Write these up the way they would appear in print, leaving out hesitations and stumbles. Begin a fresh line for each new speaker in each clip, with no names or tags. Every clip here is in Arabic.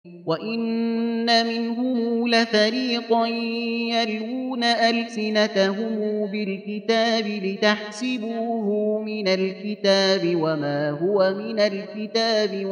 وإن منهم لفريقا يلوون ألسنتهم بالكتاب لتحسبوه من الكتاب وما هو من الكتاب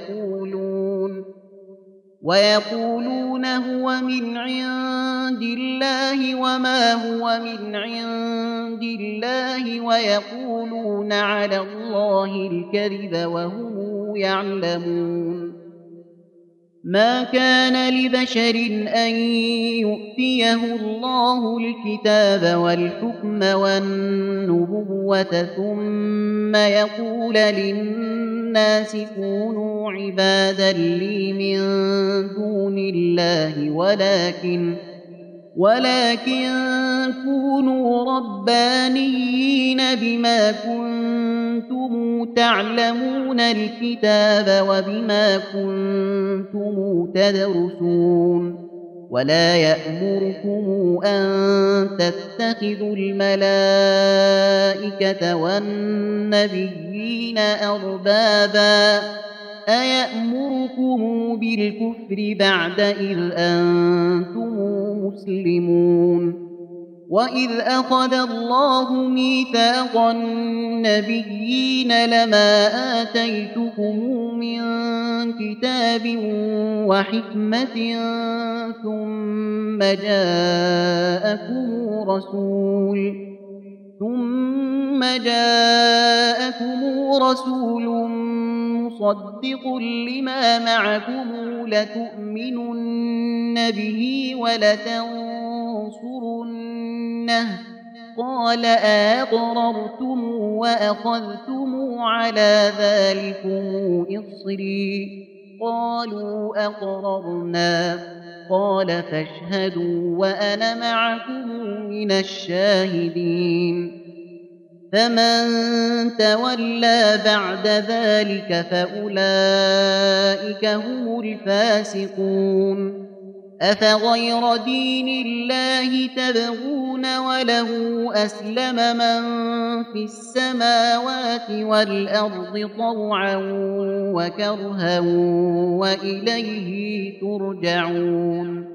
ويقولون هو من عند الله وما هو من عند الله ويقولون على الله الكذب وهم يعلمون. ما كان لبشر أن يؤتيه الله الكتاب والحكم والنبوة ثم يقول للناس كونوا عبادا لي من دون الله ولكن كونوا ربانيين بما كنتم تعلمون الكتاب وبما كنتم تدرسون. ولا يأمركم أن تتخذوا الملائكة والنبيين أربابا أيأمركم بالكفر بعد إذ أنتم مسلمون. وإذ أخذ الله ميثاق النبيين لما آتيتكم من كتاب وحكمة ثم جاءكم رسول مصدق لما معكم لتؤمنن به ولتنصرنه قال أقررتم وأخذتم على ذلكم إصري قالوا أقررنا قال فاشهدوا وأنا معكم من الشاهدين. فمن تولى بعد ذلك فأولئك هم الفاسقون. أفغير دين الله تبغون وله أسلم من في السماوات والأرض طوعا وكرها وإليه ترجعون.